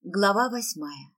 Глава 8.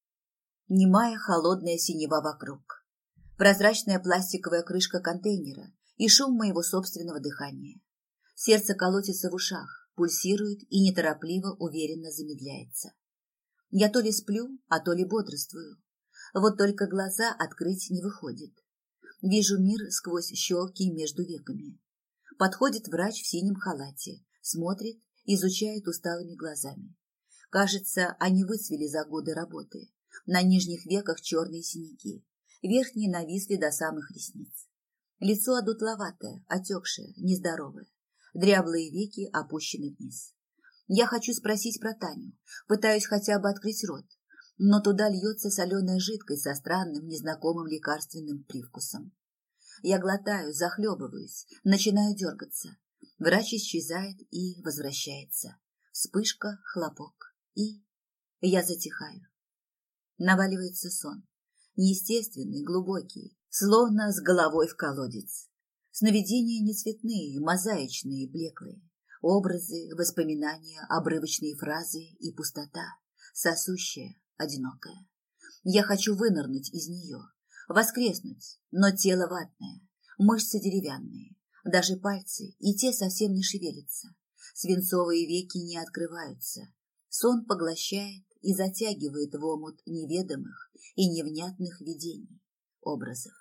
Немая холодная синева вокруг. Прозрачная пластиковая крышка контейнера и шум моего собственного дыхания. Сердце колотится в ушах, пульсирует и неторопливо, уверенно замедляется. Я то ли сплю, а то ли бодрствую. Вот только глаза открыть не выходит. Вижу мир сквозь щелки между веками. Подходит врач в синем халате, смотрит, изучает усталыми глазами. Кажется, они выцвели за годы работы. На нижних веках черные синяки, верхние нависли до самых ресниц. Лицо одутловатое, отекшее, нездоровое. Дряблые веки опущены вниз. Я хочу спросить про Таню, пытаюсь хотя бы открыть рот, но туда льется соленая жидкость со странным, незнакомым лекарственным привкусом. Я глотаю, захлебываюсь, начинаю дергаться. Врач исчезает и возвращается. Вспышка, хлопок. И я затихаю. Наваливается сон. Неестественный, глубокий, словно с головой в колодец. Сновидения не цветные, мозаичные, блеклые. Образы, воспоминания, обрывочные фразы и пустота, сосущая, одинокая. Я хочу вынырнуть из нее, воскреснуть, но тело ватное, мышцы деревянные, даже пальцы, и те совсем не шевелятся. Свинцовые веки не открываются. Сон поглощает и затягивает в омут неведомых и невнятных видений, образов.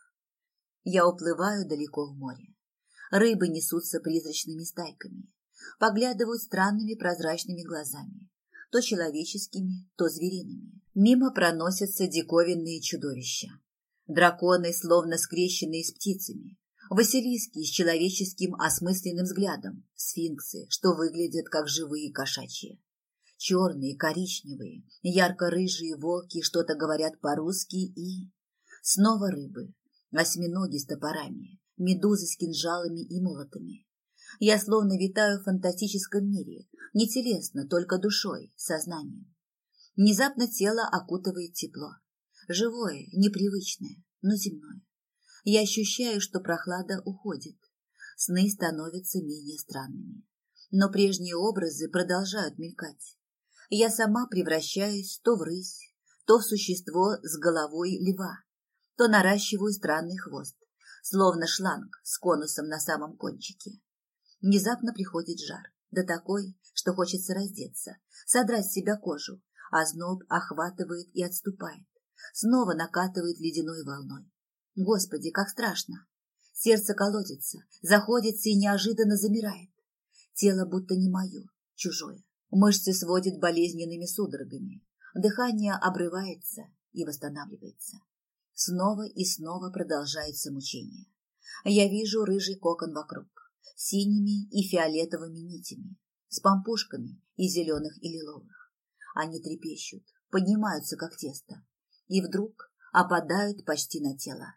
Я уплываю далеко в море. Рыбы несутся призрачными стайками, поглядывают странными прозрачными глазами, то человеческими, то звериными. Мимо проносятся диковинные чудовища. Драконы, словно скрещенные с птицами, василиски с человеческим осмысленным взглядом, сфинксы, что выглядят как живые кошачьи. Черные, коричневые, ярко-рыжие волки что-то говорят по-русски и... Снова рыбы, осьминоги с топорами, медузы с кинжалами и молотами. Я словно витаю в фантастическом мире, не телесно, только душой, сознанием. Внезапно тело окутывает тепло. Живое, непривычное, но земное. Я ощущаю, что прохлада уходит. Сны становятся менее странными. Но прежние образы продолжают мелькать. Я сама превращаюсь то в рысь, то в существо с головой льва, то наращиваю странный хвост, словно шланг с конусом на самом кончике. Внезапно приходит жар, да такой, что хочется раздеться, содрать с себя кожу, а озноб охватывает и отступает, снова накатывает ледяной волной. Господи, как страшно! Сердце колотится, заходится и неожиданно замирает. Тело будто не мое, чужое. Мышцы сводят болезненными судорогами. Дыхание обрывается и восстанавливается. Снова и снова продолжается мучение. Я вижу рыжий кокон вокруг, синими и фиолетовыми нитями, с помпушками из зеленых и лиловых. Они трепещут, поднимаются, как тесто, и вдруг опадают почти на тело.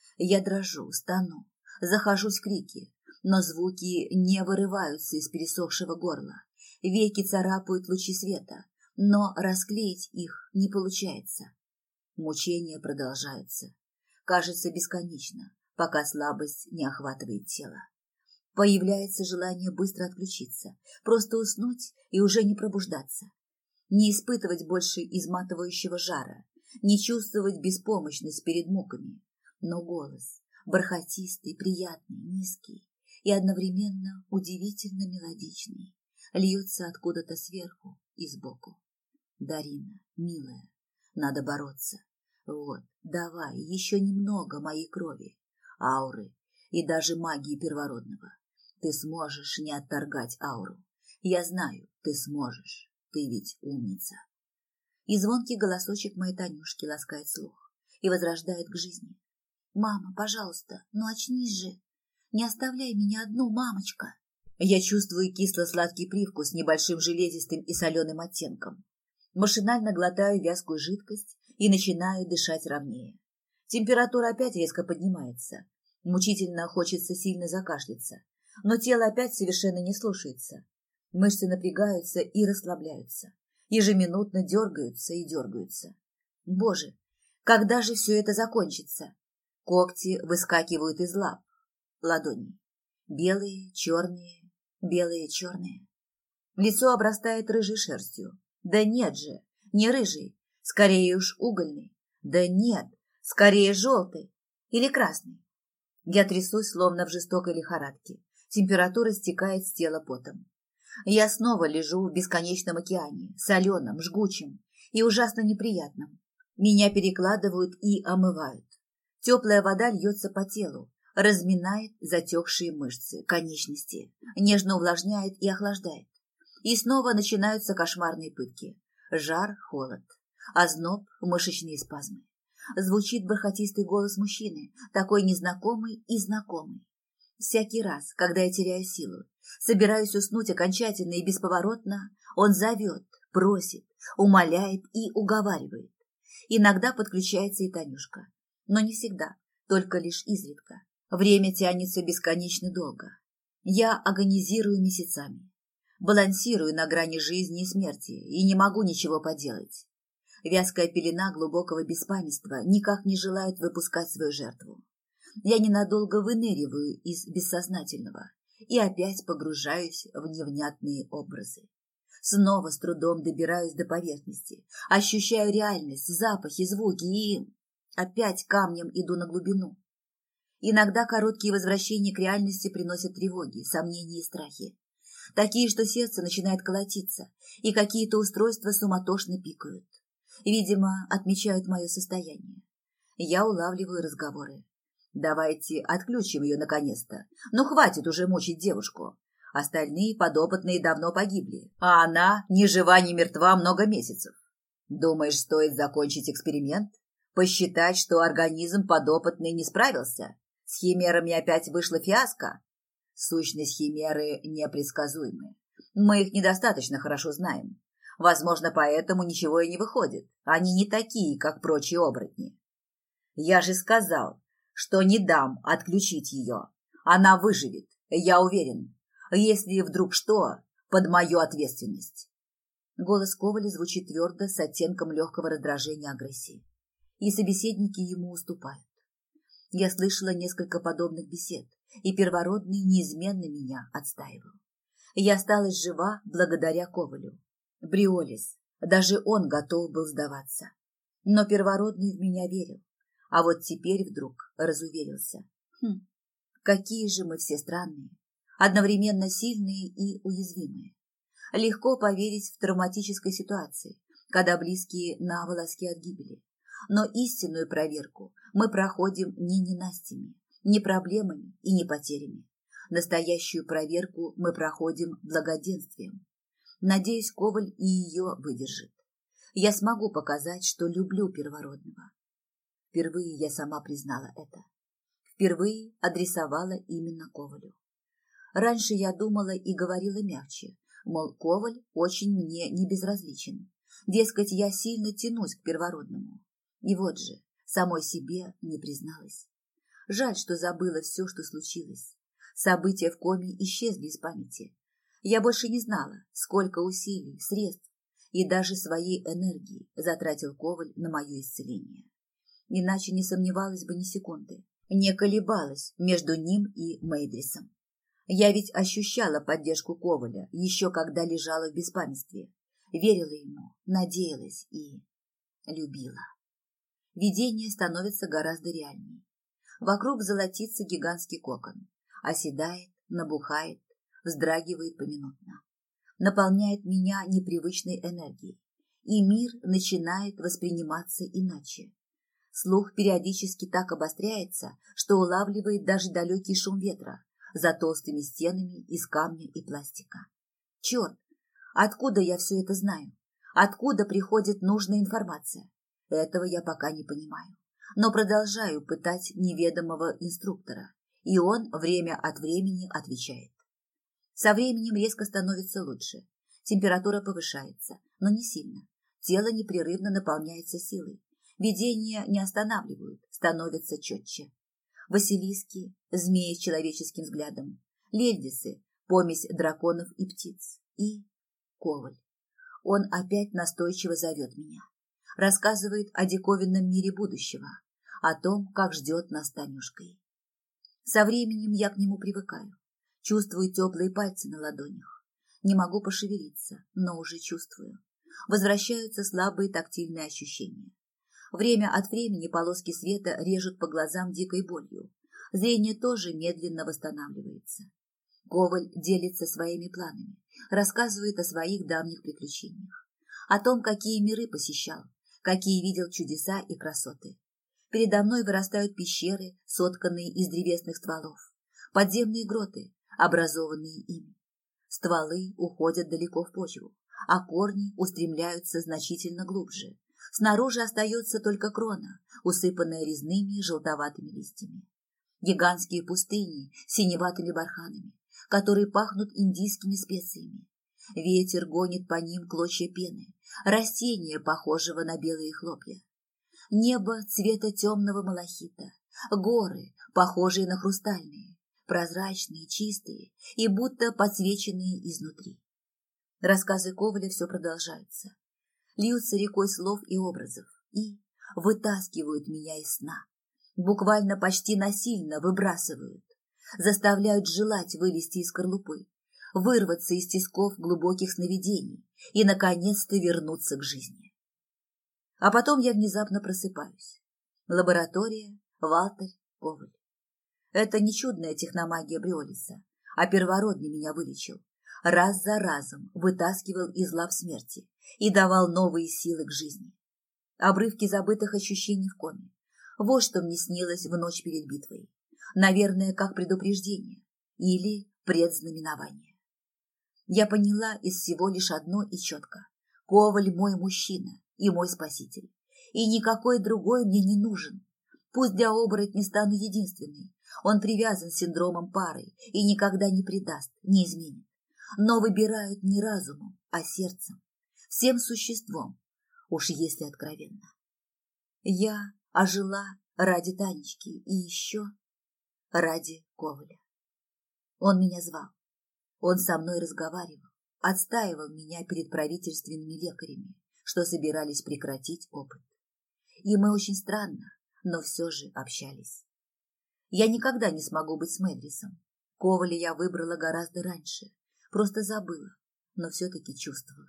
Я дрожу, стану, захожусь в крики, но звуки не вырываются из пересохшего горла. Веки царапают лучи света, но расклеить их не получается. Мучения продолжаются. Кажется бесконечно, пока слабость не охватывает тело. Появляется желание быстро отключиться, просто уснуть и уже не пробуждаться. Не испытывать больше изматывающего жара, не чувствовать беспомощность перед муками. Но голос, бархатистый, приятный, низкий и одновременно удивительно мелодичный, льется откуда-то сверху и сбоку. Дарина, милая, надо бороться. Вот, давай, еще немного моей крови, ауры и даже магии первородного. Ты сможешь не отторгать ауру. Я знаю, ты сможешь. Ты ведь умница. И звонкий голосочек моей Танюшки ласкает слух и возрождает к жизни. Мама, пожалуйста, ну очнись же. Не оставляй меня одну, мамочка. Я чувствую кисло-сладкий привкус с небольшим железистым и соленым оттенком. Машинально глотаю вязкую жидкость и начинаю дышать ровнее. Температура опять резко поднимается. Мучительно хочется сильно закашляться, но тело опять совершенно не слушается. Мышцы напрягаются и расслабляются, ежеминутно дергаются и дергаются. Боже, когда же все это закончится? Когти выскакивают из лап, ладоней. Белые, черные, белые, черные. Лицо обрастает рыжей шерстью. Да нет же, Не рыжий, скорее уж угольный. Да нет, скорее желтый или красный. Я трясусь, словно в жестокой лихорадке. Температура стекает с тела потом. Я снова лежу в бесконечном океане, соленом, жгучем и ужасно неприятном. Меня перекладывают и омывают. Теплая вода льется по телу, разминает затекшие мышцы, конечности, нежно увлажняет и охлаждает. И снова начинаются кошмарные пытки. Жар, холод, озноб, мышечные спазмы. Звучит бархатистый голос мужчины, такой незнакомый и знакомый. Всякий раз, когда я теряю силу, собираюсь уснуть окончательно и бесповоротно, он зовет, просит, умоляет и уговаривает. Иногда подключается и Танюшка, но не всегда, только лишь изредка. Время тянется бесконечно долго. Я агонизирую месяцами, балансирую на грани жизни и смерти и не могу ничего поделать. Вязкая пелена глубокого беспамятства никак не желает выпускать свою жертву. Я ненадолго выныриваю из бессознательного и опять погружаюсь в невнятные образы. Снова с трудом добираюсь до поверхности, ощущаю реальность, запахи, звуки и опять камнем иду на глубину. Иногда короткие возвращения к реальности приносят тревоги, сомнения и страхи. Такие, что сердце начинает колотиться, и какие-то устройства суматошно пикают. Видимо, отмечают мое состояние. Я улавливаю разговоры. Давайте отключим ее наконец-то. Ну, хватит уже мучить девушку. Остальные подопытные давно погибли, а она ни жива, ни мертва много месяцев. Думаешь, стоит закончить эксперимент? Посчитать, что организм подопытный не справился? С химерами опять вышла фиаско? Сущность химеры непредсказуемая. Мы их недостаточно хорошо знаем. Возможно, поэтому ничего и не выходит. Они не такие, как прочие оборотни. Я же сказал, что не дам отключить ее. Она выживет, я уверен. Если вдруг что, под мою ответственность. Голос Коваля звучит твердо, с оттенком легкого раздражения и агрессии. И собеседники ему уступают. Я слышала несколько подобных бесед, и первородный неизменно меня отстаивал. Я осталась жива благодаря Ковалю. Бриолис, даже он готов был сдаваться. Но первородный в меня верил, а вот теперь вдруг разуверился. Какие же мы все странные, одновременно сильные и уязвимые. Легко поверить в травматической ситуации, когда близкие на волоске от гибели. Но истинную проверку мы проходим не ненастьями, не проблемами и не потерями. Настоящую проверку мы проходим благоденствием. Надеюсь, Коваль и ее выдержит. Я смогу показать, что люблю первородного. Впервые я сама признала это. Впервые адресовала именно Ковалю. Раньше я думала и говорила мягче, мол, Коваль очень мне не безразличен. Дескать, я сильно тянусь к первородному. И вот же, самой себе не призналась. Жаль, что забыла все, что случилось. События в коме исчезли из памяти. Я больше не знала, сколько усилий, средств и даже своей энергии затратил Коваль на мое исцеление. Иначе не сомневалась бы ни секунды, не колебалась между ним и Мейдрисом. Я ведь ощущала поддержку Коваля, еще когда лежала в беспамятстве, верила ему, надеялась и любила. Видение становится гораздо реальнее. Вокруг золотится гигантский кокон, оседает, набухает, вздрагивает поминутно, наполняет меня непривычной энергией, и мир начинает восприниматься иначе. Слух периодически так обостряется, что улавливает даже далекий шум ветра за толстыми стенами из камня и пластика. Черт, откуда я все это знаю? Откуда приходит нужная информация? Этого я пока не понимаю, но продолжаю пытать неведомого инструктора, и он время от времени отвечает. Со временем резко становится лучше. Температура повышается, но не сильно. Тело непрерывно наполняется силой. Видения не останавливают, становятся четче. Василиски, змеи с человеческим взглядом, лельдисы, помесь драконов и птиц, и Коваль. Он опять настойчиво зовет меня. Рассказывает о диковинном мире будущего, о том, как ждет нас Танюшкой. Со временем я к нему привыкаю. Чувствую теплые пальцы на ладонях. Не могу пошевелиться, но уже чувствую. Возвращаются слабые тактильные ощущения. Время от времени полоски света режут по глазам дикой болью. Зрение тоже медленно восстанавливается. Коваль делится своими планами, рассказывает о своих давних приключениях, о том, какие миры посещал, какие видел чудеса и красоты. Передо мной вырастают пещеры, сотканные из древесных стволов, подземные гроты, образованные ими. Стволы уходят далеко в почву, а корни устремляются значительно глубже. Снаружи остается только крона, усыпанная резными желтоватыми листьями. Гигантские пустыни с синеватыми барханами, которые пахнут индийскими специями. Ветер гонит по ним клочья пены, растения, похожего на белые хлопья. Небо цвета темного малахита, горы, похожие на хрустальные, прозрачные, чистые и будто подсвеченные изнутри. Рассказы Коваля все продолжаются. Льются рекой слов и образов и вытаскивают меня из сна. Буквально почти насильно выбрасывают, заставляют желать вылезти из скорлупы, вырваться из тисков глубоких сновидений и, наконец-то, вернуться к жизни. А потом я внезапно просыпаюсь. Лаборатория, Валтарь, Коваль. Это не чудная техномагия Бриолиса, а первородный меня вылечил. Раз за разом вытаскивал из лап смерти и давал новые силы к жизни. Обрывки забытых ощущений в коме. Вот что мне снилось в ночь перед битвой. Наверное, как предупреждение или предзнаменование. Я поняла из всего лишь одно и четко. Коваль мой мужчина и мой спаситель. И никакой другой мне не нужен. Пусть для оборотня стану единственной. Он привязан с синдромом пары и никогда не предаст, не изменит. Но выбирают не разумом, а сердцем, всем существом, уж если откровенно. Я ожила ради Танечки и еще ради Коваля. Он меня звал, он со мной разговаривал, отстаивал меня перед правительственными лекарями, что собирались прекратить опыт. И мы очень странно, но все же общались. Я никогда не смогу быть с Мэдрисом. Коваля я выбрала гораздо раньше, просто забыла, но все-таки чувствовала.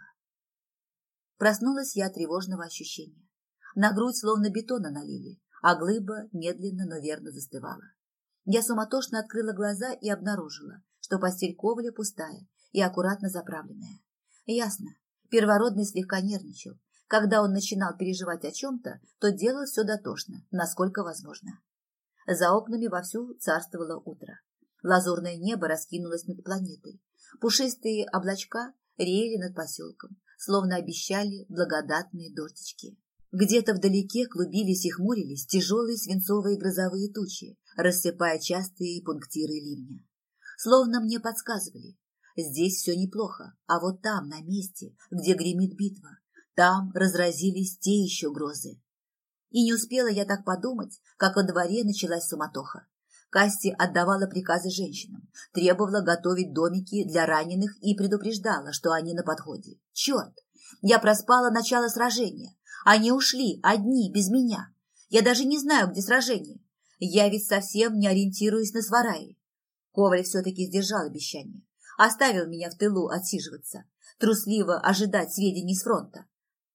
Проснулась я от тревожного ощущения. На грудь словно бетона налили, а глыба медленно, но верно застывала. Я суматошно открыла глаза и обнаружила, что постель Коваля пустая и аккуратно заправленная. Ясно, первородный слегка нервничал. Когда он начинал переживать о чем-то, то делал все дотошно, насколько возможно. За окнами вовсю царствовало утро. Лазурное небо раскинулось над планетой. Пушистые облачка реяли над поселком, словно обещали благодатные дождички. Где-то вдалеке клубились и хмурились тяжелые свинцовые грозовые тучи, рассыпая частые пунктиры ливня. Словно мне подсказывали, здесь все неплохо, а вот там, на месте, где гремит битва, там разразились те еще грозы. И не успела я так подумать, как во дворе началась суматоха. Касси отдавала приказы женщинам, требовала готовить домики для раненых и предупреждала, что они на подходе. Черт! Я проспала начало сражения. Они ушли, одни, без меня. Я даже не знаю, где сражение. Я ведь совсем не ориентируюсь на свараи. Коваль все-таки сдержал обещание. Оставил меня в тылу отсиживаться, трусливо ожидать сведений с фронта.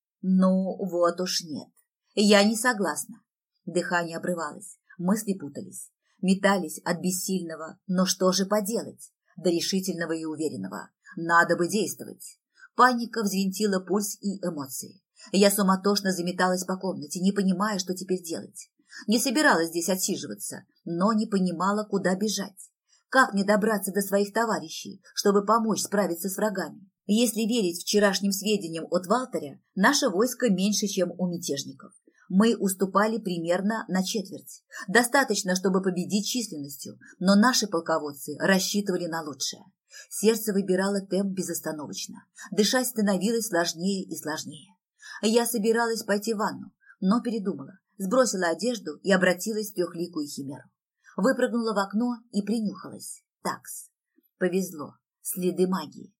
Ну, вот уж нет. Я не согласна. Дыхание обрывалось, мысли путались. Метались от бессильного, но что же поделать, до решительного и уверенного. Надо бы действовать. Паника взвинтила пульс и эмоции. Я суматошно заметалась по комнате, не понимая, что теперь делать. Не собиралась здесь отсиживаться, но не понимала, куда бежать. Как мне добраться до своих товарищей, чтобы помочь справиться с врагами? Если верить вчерашним сведениям от Валтаря, наше войско меньше, чем у мятежников. Мы уступали примерно на четверть. Достаточно, чтобы победить численностью, но наши полководцы рассчитывали на лучшее. Сердце выбирало темп безостановочно. Дышать становилось сложнее и сложнее. Я собиралась пойти в ванну, но передумала, сбросила одежду и обратилась в трехликую химеру. Выпрыгнула в окно и принюхалась. Такс. Повезло. Следы магии.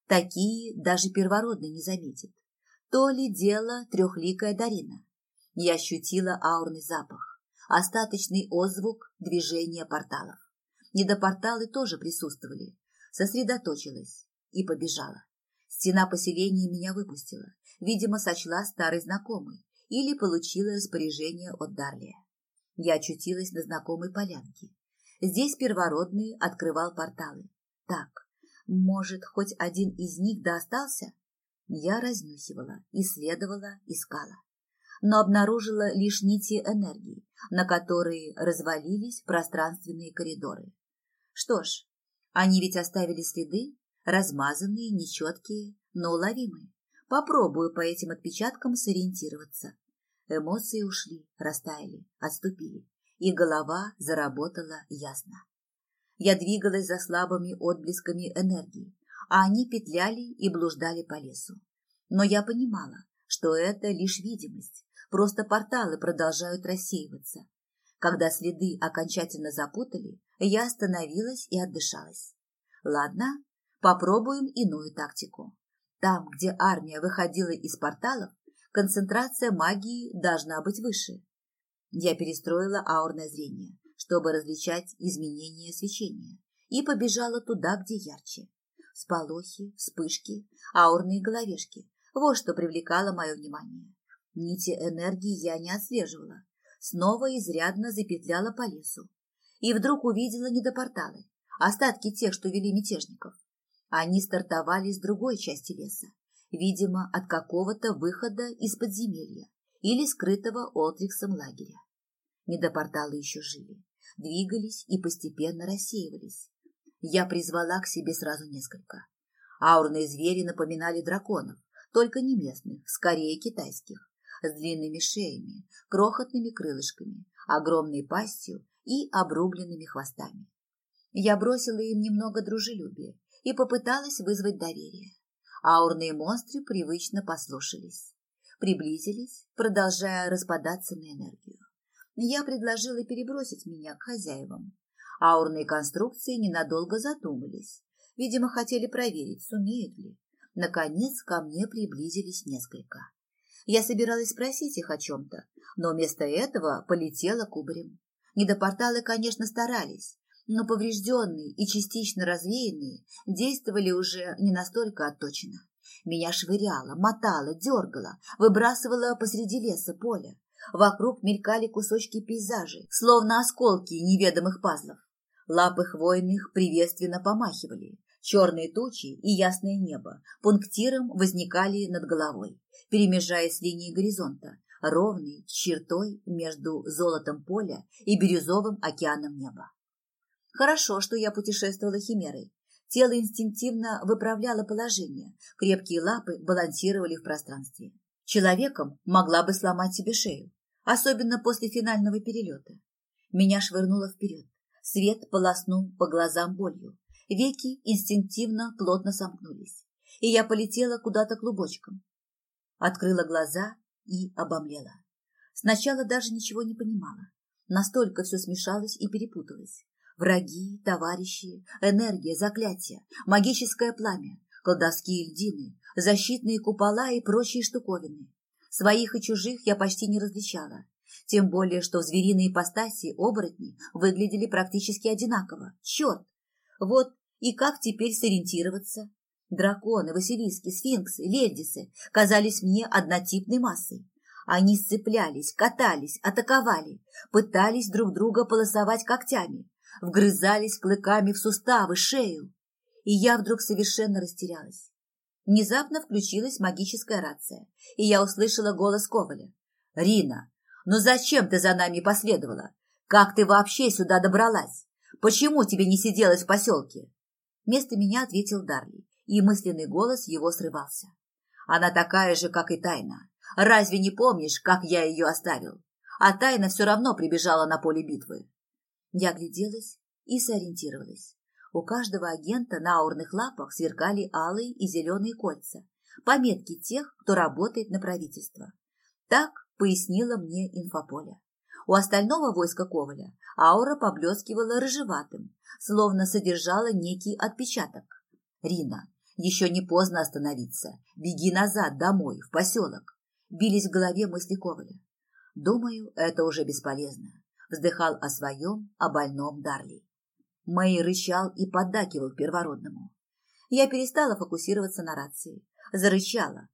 Такие даже первородный не заметит. То ли дело трехликая Дарина. Я ощутила аурный запах, остаточный отзвук движения порталов. Недопорталы тоже присутствовали. Сосредоточилась и побежала. Стена поселения меня выпустила. видимо, сочла старой знакомой или получила распоряжение от Дарлия. Я очутилась на знакомой полянке. Здесь первородный открывал порталы. Так, может, хоть один из них да остался? Я разнюхивала, исследовала, искала. Но обнаружила лишь нити энергии, на которые развалились пространственные коридоры. Что ж, они ведь оставили следы, размазанные, нечеткие, но уловимые. Попробую по этим отпечаткам сориентироваться. Эмоции ушли, растаяли, отступили, и голова заработала ясно. Я двигалась за слабыми отблесками энергии, а они петляли и блуждали по лесу. Но я понимала, что это лишь видимость, просто порталы продолжают рассеиваться. Когда следы окончательно запутали, я остановилась и отдышалась. Ладно, попробуем иную тактику. Там, где армия выходила из порталов, концентрация магии должна быть выше. Я перестроила аурное зрение, чтобы различать изменения свечения, и побежала туда, где ярче. Всполохи, вспышки, аурные головешки – вот что привлекало мое внимание. Нити энергии я не отслеживала. Снова изрядно запетляла по лесу. И вдруг увидела недопорталы, остатки тех, что вели мятежников. Они стартовали с другой части леса, видимо, от какого-то выхода из подземелья или скрытого Олтриксом лагеря. Недопорталы еще жили, двигались и постепенно рассеивались. Я призвала к себе сразу несколько. Аурные звери напоминали драконов, только не местных, скорее китайских, с длинными шеями, крохотными крылышками, огромной пастью и обрубленными хвостами. Я бросила им немного дружелюбия и попыталась вызвать доверие. Аурные монстры привычно послушались, приблизились, продолжая распадаться на энергию. Я предложила перебросить меня к хозяевам. Аурные конструкции ненадолго задумались, видимо, хотели проверить, сумеют ли. Наконец ко мне приблизились несколько. Я собиралась спросить их о чем-то, но вместо этого полетела кубарем. Недопорталы, конечно, старались, но поврежденные и частично развеянные действовали уже не настолько отточенно. Меня швыряло, мотало, дергало, выбрасывало посреди леса, поля. Вокруг мелькали кусочки пейзажей, словно осколки неведомых пазлов. Лапы хвойных приветственно помахивали. Черные тучи и ясное небо пунктиром возникали над головой, перемежаясь с линией горизонта, ровной чертой между золотом поля и бирюзовым океаном неба. Хорошо, что я путешествовала химерой. Тело инстинктивно выправляло положение, крепкие лапы балансировали в пространстве. Человеком могла бы сломать себе шею, особенно после финального перелета. Меня швырнуло вперед. Свет полоснул по глазам болью. Веки инстинктивно плотно сомкнулись, и я полетела куда-то клубочком. Открыла глаза и обомлела. Сначала даже ничего не понимала. Настолько все смешалось и перепуталось. Враги, товарищи, энергия, заклятия, магическое пламя, колдовские льдины, защитные купола и прочие штуковины. Своих и чужих я почти не различала. Тем более, что в звериной ипостаси оборотни выглядели практически одинаково. Черт! Вот и как теперь сориентироваться? Драконы, василиски, сфинксы, лельдисы казались мне однотипной массой. Они сцеплялись, катались, атаковали, пытались друг друга полосовать когтями, вгрызались клыками в суставы, шею. И я вдруг совершенно растерялась. Внезапно включилась магическая рация, и я услышала голос Коваля. «Рина, ну зачем ты за нами последовала? Как ты вообще сюда добралась? Почему тебе не сиделось в поселке?» Вместо меня ответил Дарли, и мысленный голос его срывался. «Она такая же, как и Тайна. Разве не помнишь, как я ее оставил? А Тайна все равно прибежала на поле битвы». Я огляделась и сориентировалась. У каждого агента на аурных лапах сверкали алые и зеленые кольца, пометки тех, кто работает на правительство. Так пояснила мне инфополе. У остального войска Коваля аура поблескивала рыжеватым, словно содержала некий отпечаток. «Рина, еще не поздно остановиться. Беги назад, домой, в поселок». Бились в голове мысли Коваля. «Думаю, это уже бесполезно», — вздыхал о своем, о больном Дарли. Мэй рычал и поддакивал первородному. Я перестала фокусироваться на рации. Зарычала,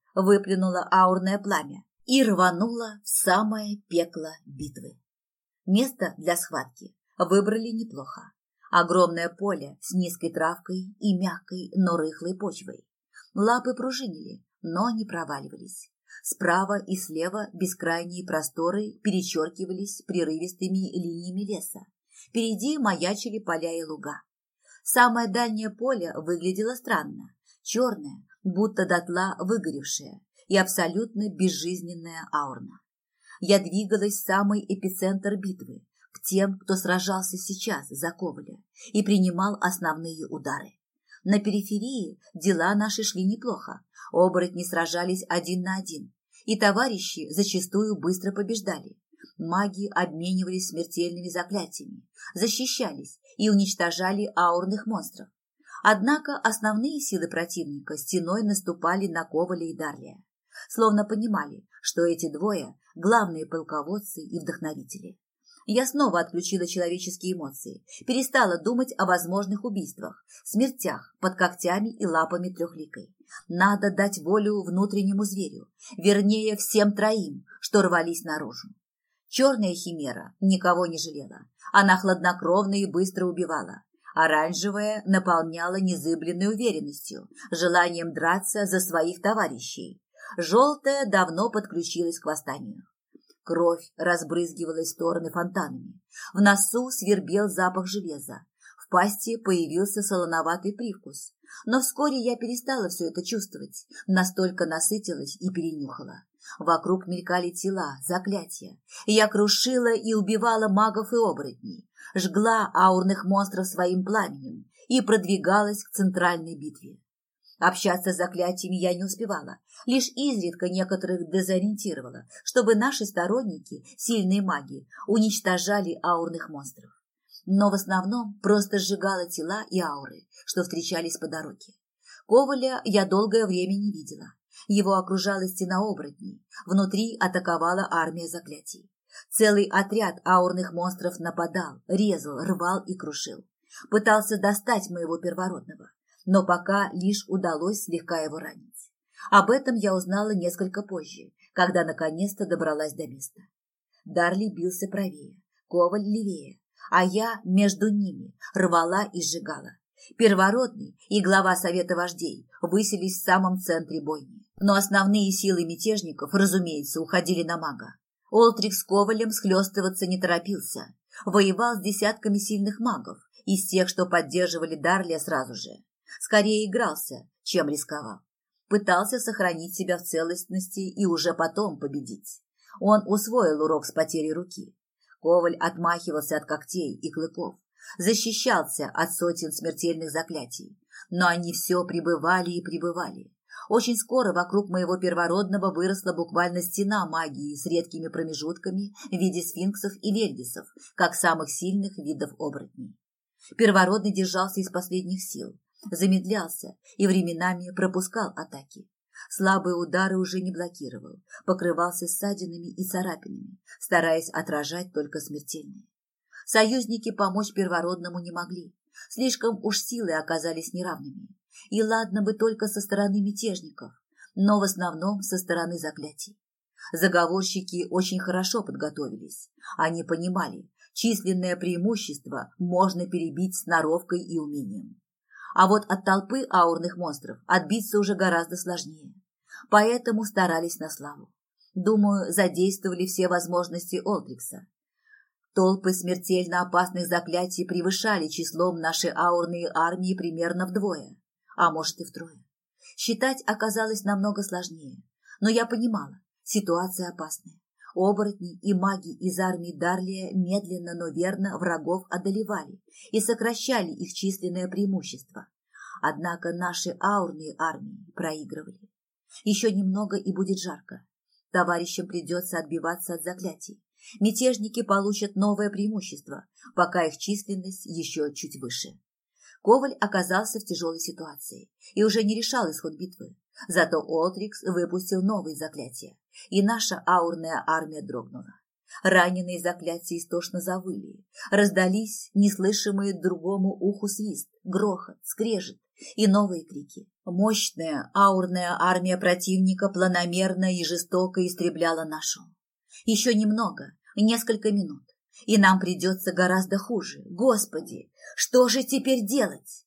выплюнула аурное пламя и рванула в самое пекло битвы. Место для схватки выбрали неплохо. Огромное поле с низкой травкой и мягкой, но рыхлой почвой. Лапы пружинили, но не проваливались. Справа и слева бескрайние просторы перечеркивались прерывистыми линиями леса. Впереди маячили поля и луга. Самое дальнее поле выглядело странно. Черное, будто дотла выгоревшее, и абсолютно безжизненная аурно. Я двигалась в самый эпицентр битвы, к тем, кто сражался сейчас за Коваля и принимал основные удары. На периферии дела наши шли неплохо, оборотни сражались один на один, и товарищи зачастую быстро побеждали. Маги обменивались смертельными заклятиями, защищались и уничтожали аурных монстров. Однако основные силы противника стеной наступали на Коваля и Дарлия, словно понимали, что эти двое – главные полководцы и вдохновители. Я снова отключила человеческие эмоции, перестала думать о возможных убийствах, смертях под когтями и лапами трехликой. Надо дать волю внутреннему зверю, вернее, всем троим, что рвались наружу. Черная химера никого не жалела, она хладнокровно и быстро убивала. Оранжевая наполняла незыблемой уверенностью, желанием драться за своих товарищей. Желтая давно подключилась к восстанию. Кровь разбрызгивалась в стороны фонтанами. В носу свербел запах железа. В пасти появился солоноватый привкус. Но вскоре я перестала все это чувствовать, настолько насытилась и перенюхала. Вокруг мелькали тела, заклятия. Я крушила и убивала магов и оборотней, жгла аурных монстров своим пламенем и продвигалась к центральной битве. Общаться с заклятиями я не успевала, лишь изредка некоторых дезориентировала, чтобы наши сторонники, сильные маги, уничтожали аурных монстров. Но в основном просто сжигала тела и ауры, что встречались по дороге. Коваля я долгое время не видела. Его окружала стена оборотней, внутри атаковала армия заклятий. Целый отряд аурных монстров нападал, резал, рвал и крушил. Пытался достать моего первородного, но пока лишь удалось слегка его ранить. Об этом я узнала несколько позже, когда наконец-то добралась до места. Дарли бился правее, Коваль левее, а я между ними рвала и сжигала. Первородный и глава совета вождей высились в самом центре бойни. Но основные силы мятежников, разумеется, уходили на мага. Олтрик с Ковалем схлестываться не торопился. Воевал с десятками сильных магов, из тех, что поддерживали Дарлия сразу же. Скорее игрался, чем рисковал. Пытался сохранить себя в целостности и уже потом победить. Он усвоил урок с потерей руки. Коваль отмахивался от когтей и клыков, защищался от сотен смертельных заклятий. Но они все прибывали и прибывали. Очень скоро вокруг моего первородного выросла буквально стена магии с редкими промежутками в виде сфинксов и вельдисов, как самых сильных видов оборотней. Первородный держался из последних сил, замедлялся и временами пропускал атаки. Слабые удары уже не блокировал, покрывался ссадинами и царапинами, стараясь отражать только смертельные. Союзники помочь первородному не могли, слишком уж силы оказались неравными. И ладно бы только со стороны мятежников, но в основном со стороны заклятий. Заговорщики очень хорошо подготовились. Они понимали, численное преимущество можно перебить сноровкой и умением. А вот от толпы аурных монстров отбиться уже гораздо сложнее. Поэтому старались на славу. Думаю, задействовали все возможности Олдрикса. Толпы смертельно опасных заклятий превышали числом наши аурные армии примерно вдвое, а может и втрое. Считать оказалось намного сложнее, но я понимала, ситуация опасная. Оборотни и маги из армии Дарлия медленно, но верно врагов одолевали и сокращали их численное преимущество. Однако наши аурные армии проигрывали. Еще немного и будет жарко. Товарищам придется отбиваться от заклятий. Мятежники получат новое преимущество, пока их численность еще чуть выше. Коваль оказался в тяжелой ситуации и уже не решал исход битвы. Зато Олтрикс выпустил новые заклятия, и наша аурная армия дрогнула. Раненые заклятия истошно завыли, раздались неслышимые другому уху свист, грохот, скрежет, И новые крики. Мощная аурная армия противника планомерно и жестоко истребляла нашу. Еще немного, несколько минут, и нам придется гораздо хуже. Господи, что же теперь делать?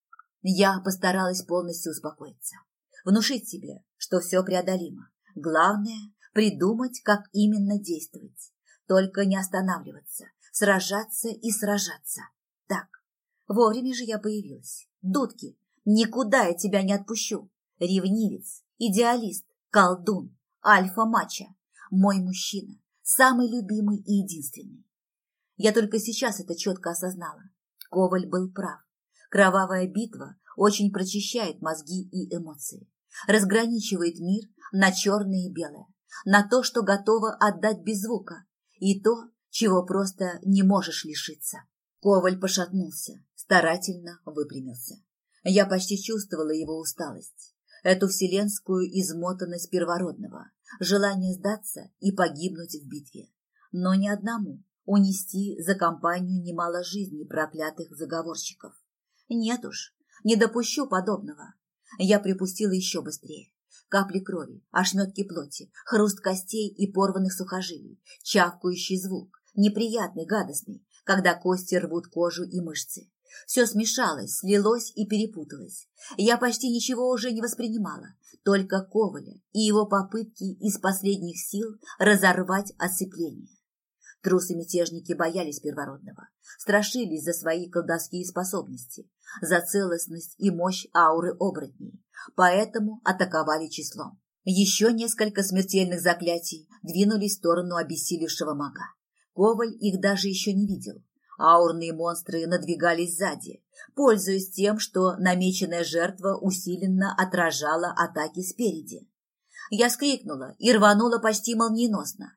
Я постаралась полностью успокоиться. Внушить себе, что все преодолимо. Главное – придумать, как именно действовать. Только не останавливаться, сражаться и сражаться. Так, вовремя же я появилась. Дудки, никуда я тебя не отпущу. Ревнивец, идеалист, колдун, альфа-мачо. Мой мужчина, самый любимый и единственный. Я только сейчас это четко осознала. Коваль был прав. Кровавая битва очень прочищает мозги и эмоции. Разграничивает мир на черное и белое, на то, что готово отдать без звука, и то, чего просто не можешь лишиться. Коваль пошатнулся, старательно выпрямился. Я почти чувствовала его усталость, эту вселенскую измотанность первородного, желание сдаться и погибнуть в битве. Но не одному, унести за компанию немало жизней проклятых заговорщиков. Нет уж, не допущу подобного. Я припустила еще быстрее. Капли крови, ошметки плоти, хруст костей и порванных сухожилий, чавкающий звук, неприятный, гадостный, когда кости рвут кожу и мышцы. Все смешалось, слилось и перепуталось. Я почти ничего уже не воспринимала, только Коваля и его попытки из последних сил разорвать оцепление. Трусы-мятежники боялись первородного, страшились за свои колдовские способности, за целостность и мощь ауры оборотней, поэтому атаковали числом. Еще несколько смертельных заклятий двинулись в сторону обессилевшего мага. Коваль их даже еще не видел. Аурные монстры надвигались сзади, пользуясь тем, что намеченная жертва усиленно отражала атаки спереди. Я вскрикнула и рванула почти молниеносно.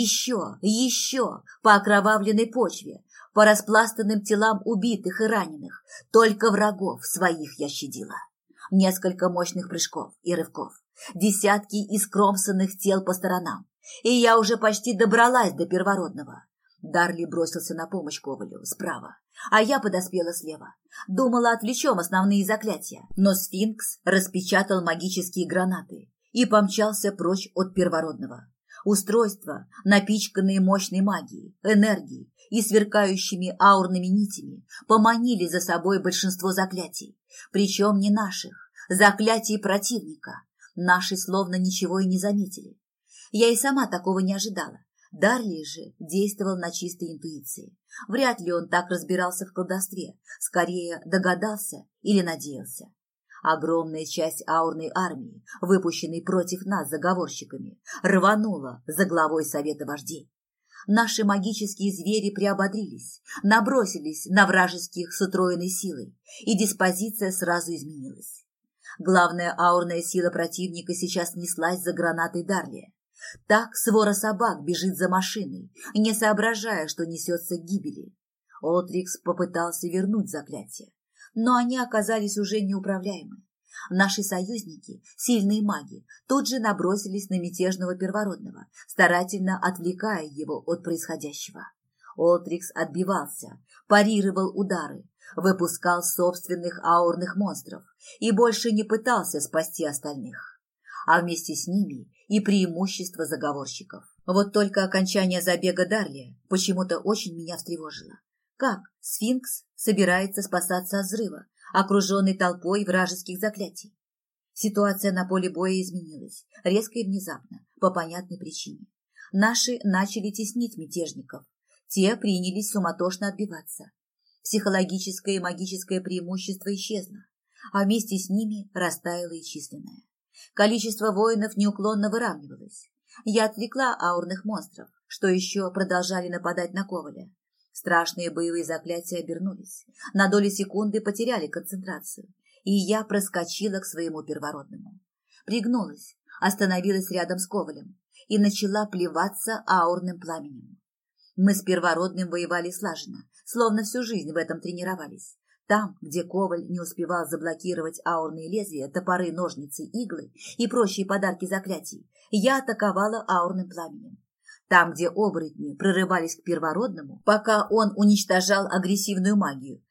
Еще по окровавленной почве, по распластанным телам убитых и раненых, только врагов своих я щадила. Несколько мощных прыжков и рывков, десятки искромсанных тел по сторонам, и я уже почти добралась до первородного. Дарли бросился на помощь Ковалю справа, а я подоспела слева. Думала, отвлечем основные заклятия, но сфинкс распечатал магические гранаты и помчался прочь от первородного. Устройства, напичканные мощной магией, энергией и сверкающими аурными нитями, поманили за собой большинство заклятий, причем не наших, заклятий противника. Наши словно ничего и не заметили. Я и сама такого не ожидала. Дарли же действовал на чистой интуиции. Вряд ли он так разбирался в колдовстве, скорее догадался или надеялся. Огромная часть аурной армии, выпущенной против нас заговорщиками, рванула за главой Совета Вождей. Наши магические звери приободрились, набросились на вражеских с утроенной силой, и диспозиция сразу изменилась. Главная аурная сила противника сейчас неслась за гранатой Дарли. Так свора собак бежит за машиной, не соображая, что несется к гибели. Олтрикс попытался вернуть заклятие, но они оказались уже неуправляемы. Наши союзники, сильные маги, тут же набросились на мятежного первородного, старательно отвлекая его от происходящего. Олтрикс отбивался, парировал удары, выпускал собственных аурных монстров и больше не пытался спасти остальных. А вместе с ними и преимущество заговорщиков. Вот только окончание забега Дарли почему-то очень меня встревожило. Как сфинкс собирается спасаться от взрыва, окруженный толпой вражеских заклятий? Ситуация на поле боя изменилась, резко и внезапно, по понятной причине. Наши начали теснить мятежников. Те принялись суматошно отбиваться. Психологическое и магическое преимущество исчезло, а вместе с ними растаяло и численное. Количество воинов неуклонно выравнивалось. Я отвлекла аурных монстров, что еще продолжали нападать на Коваля. Страшные боевые заклятия обернулись, на долю секунды потеряли концентрацию, и я проскочила к своему первородному. Пригнулась, остановилась рядом с Ковалем и начала плеваться аурным пламенем. Мы с первородным воевали слаженно, словно всю жизнь в этом тренировались. Там, где Коваль не успевал заблокировать аурные лезвия, топоры, ножницы, иглы и прочие подарки заклятий, я атаковала аурным пламенем. Там, где оборотни прорывались к первородному, пока он уничтожал агрессивную магию,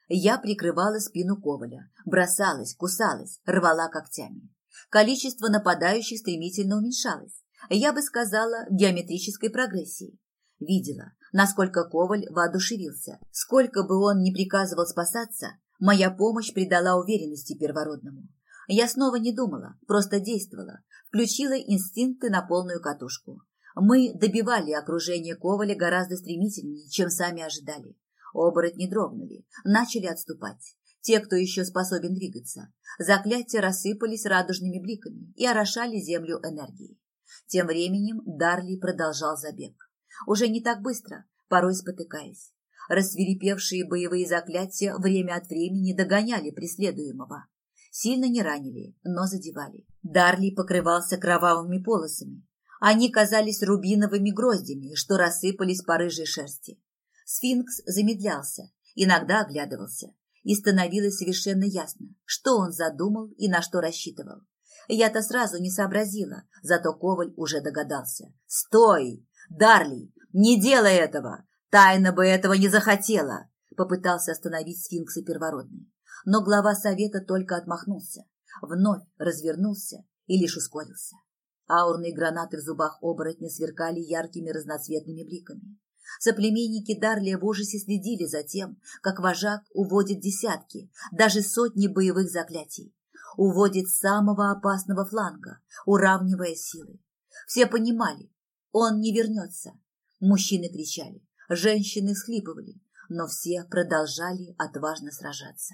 Я прикрывала спину Коваля, бросалась, кусалась, рвала когтями. Количество нападающих стремительно уменьшалось. Я бы сказала, в геометрической прогрессии. Видела, насколько Коваль воодушевился. Сколько бы он ни приказывал спасаться, моя помощь придала уверенности первородному. Я снова не думала, просто действовала, включила инстинкты на полную катушку. Мы добивали окружение Коваля гораздо стремительнее, чем сами ожидали. Оборотни дрогнули, начали отступать. Те, кто еще способен двигаться. Заклятия рассыпались радужными бликами и орошали землю энергией. Тем временем Дарли продолжал забег. Уже не так быстро, порой спотыкаясь. Рассвирепевшие боевые заклятия время от времени догоняли преследуемого. Сильно не ранили, но задевали. Дарли покрывался кровавыми полосами. Они казались рубиновыми гроздями, что рассыпались по рыжей шерсти. Сфинкс замедлялся, иногда оглядывался, и становилось совершенно ясно, что он задумал и на что рассчитывал. Я-то сразу не сообразила, зато Коваль уже догадался. «Стой! Дарли, не делай этого! Тайна бы этого не захотела!» Попытался остановить сфинкса первородный. Но глава совета только отмахнулся, вновь развернулся и лишь ускорился. Аурные гранаты в зубах оборотня сверкали яркими разноцветными бликами. Соплеменники Дарлия в ужасе следили за тем, как вожак уводит десятки, даже сотни боевых заклятий. Уводит с самого опасного фланга, уравнивая силы. Все понимали, он не вернется. Мужчины кричали, женщины всхлипывали, но все продолжали отважно сражаться.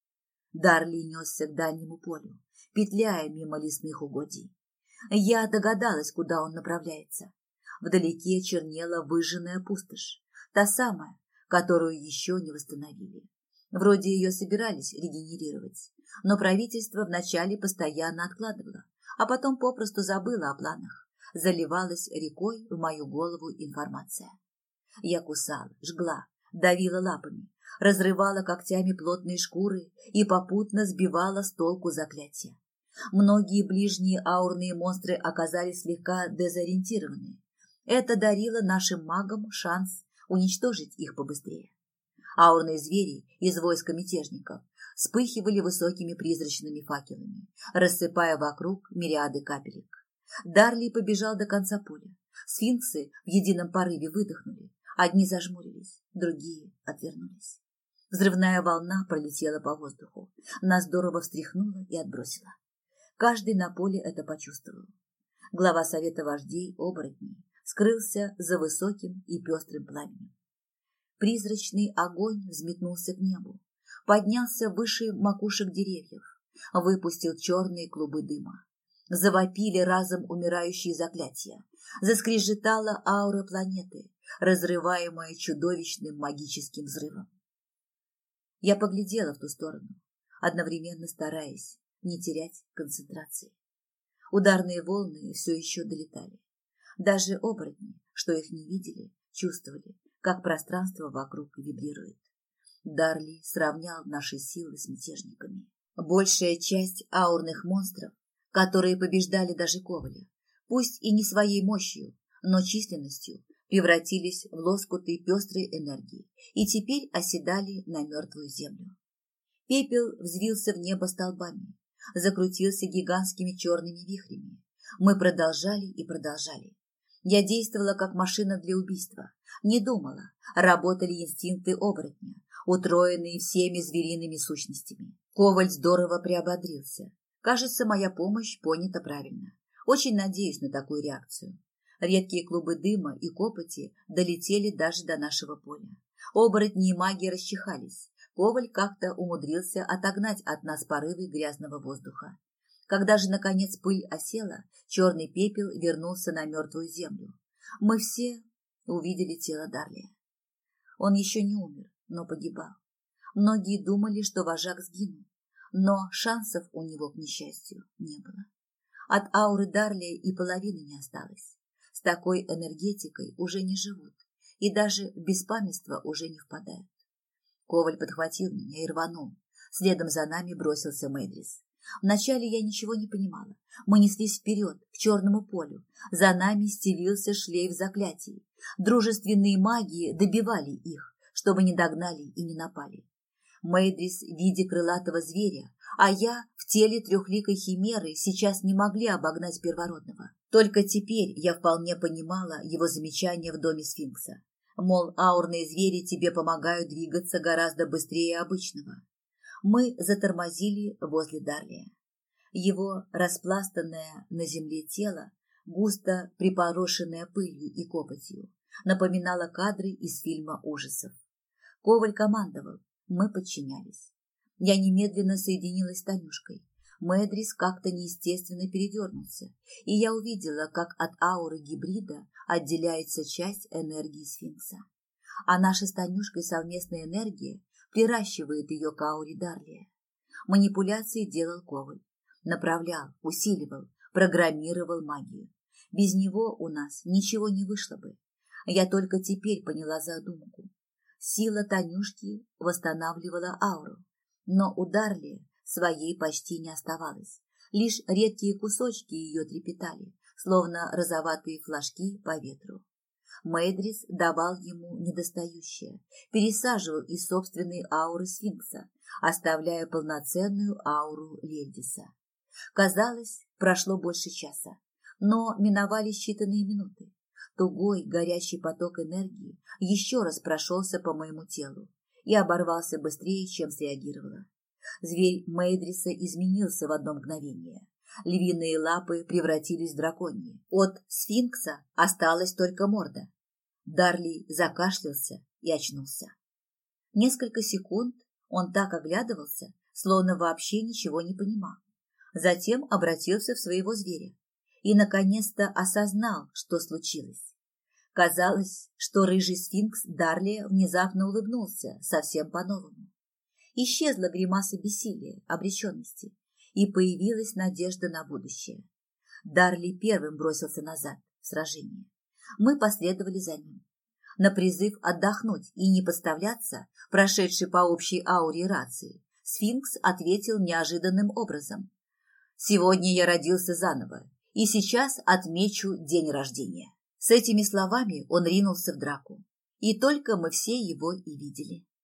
Дарли несся к дальнему полю, петляя мимо лесных угодий. Я догадалась, куда он направляется. Вдалеке чернела выжженная пустошь, та самая, которую еще не восстановили. Вроде ее собирались регенерировать, но правительство вначале постоянно откладывало, а потом попросту забыло о планах. Заливалась рекой в мою голову информация. Я кусала, жгла, давила лапами, разрывала когтями плотные шкуры и попутно сбивала с толку заклятия. Многие ближние аурные монстры оказались слегка дезориентированы. Это дарило нашим магам шанс уничтожить их побыстрее. Аурные звери из войска мятежников вспыхивали высокими призрачными факелами, рассыпая вокруг мириады капелек. Дарли побежал до конца поля. Сфинксы в едином порыве выдохнули. Одни зажмурились, другие отвернулись. Взрывная волна пролетела по воздуху, нас здорово встряхнула и отбросила. Каждый на поле это почувствовал. Глава совета вождей оборотней скрылся за высоким и пестрым пламенем. Призрачный огонь взметнулся к небу, поднялся выше макушек деревьев, выпустил черные клубы дыма. Завопили разом умирающие заклятия, заскрежетала аура планеты, разрываемая чудовищным магическим взрывом. Я поглядела в ту сторону, одновременно стараясь не терять концентрации. Ударные волны все еще долетали. Даже оборотни, что их не видели, чувствовали, как пространство вокруг вибрирует. Дарли сравнял наши силы с мятежниками. Большая часть аурных монстров, которые побеждали даже Коваля, пусть и не своей мощью, но численностью, превратились в лоскуты пестрой энергии и теперь оседали на мертвую землю. Пепел взвился в небо столбами, закрутился гигантскими черными вихрями. Мы продолжали и продолжали. Я действовала как машина для убийства. Не думала, работали инстинкты оборотня, утроенные всеми звериными сущностями. Коваль здорово приободрился. Кажется, моя помощь понята правильно. Очень надеюсь на такую реакцию. Редкие клубы дыма и копоти долетели даже до нашего поля. Оборотни и маги расчихались. Коваль как-то умудрился отогнать от нас порывы грязного воздуха. Когда же, наконец, пыль осела, черный пепел вернулся на мертвую землю. Мы все увидели тело Дарлия. Он еще не умер, но погибал. Многие думали, что вожак сгинул, но шансов у него, к несчастью, не было. От ауры Дарлия и половины не осталось. С такой энергетикой уже не живут и даже в беспамятство уже не впадают. Коваль подхватил меня и рванул. Следом за нами бросился Мэдрис. Вначале я ничего не понимала. Мы неслись вперед, к черному полю. За нами стелился шлейф заклятий. Дружественные магии добивали их, чтобы не догнали и не напали. Мэйдрис в виде крылатого зверя, а я в теле трехликой химеры сейчас не могли обогнать первородного. Только теперь я вполне понимала его замечание в доме сфинкса. Мол, аурные звери тебе помогают двигаться гораздо быстрее обычного. Мы затормозили возле Дарлия. Его распластанное на земле тело, густо припорошенное пылью и копотью, напоминало кадры из фильма ужасов. Коваль командовал, мы подчинялись. Я немедленно соединилась с Танюшкой. Мэдрис как-то неестественно передернулся, и я увидела, как от ауры гибрида отделяется часть энергии сфинкса. А наша с Танюшкой совместная энергия приращивает ее к ауре Дарлия. Манипуляции делал Коваль. Направлял, усиливал, программировал магию. Без него у нас ничего не вышло бы. Я только теперь поняла задумку. Сила Танюшки восстанавливала ауру, но у Дарлия своей почти не оставалось. Лишь редкие кусочки ее трепетали, словно розоватые флажки по ветру. Мэйдрис давал ему недостающее, пересаживал из собственной ауры сфинкса, оставляя полноценную ауру Лельдиса. Казалось, прошло больше часа, но миновали считанные минуты. Тугой, горящий поток энергии еще раз прошелся по моему телу и оборвался быстрее, чем среагировала. Зверь Мэйдриса изменился в одно мгновение. Львиные лапы превратились в драконьи. От сфинкса осталась только морда. Дарли закашлялся и очнулся. Несколько секунд он так оглядывался, словно вообще ничего не понимал. Затем обратился в своего зверя и, наконец-то, осознал, что случилось. Казалось, что рыжий сфинкс Дарлия внезапно улыбнулся совсем по-новому. Исчезла гримаса бессилия, обреченности, и появилась надежда на будущее. Дарли первым бросился назад в сражение. Мы последовали за ним. На призыв отдохнуть и не подставляться, прошедший по общей ауре рации, сфинкс ответил неожиданным образом. «Сегодня я родился заново, и сейчас отмечу день рождения». С этими словами он ринулся в драку, и только мы все его и видели.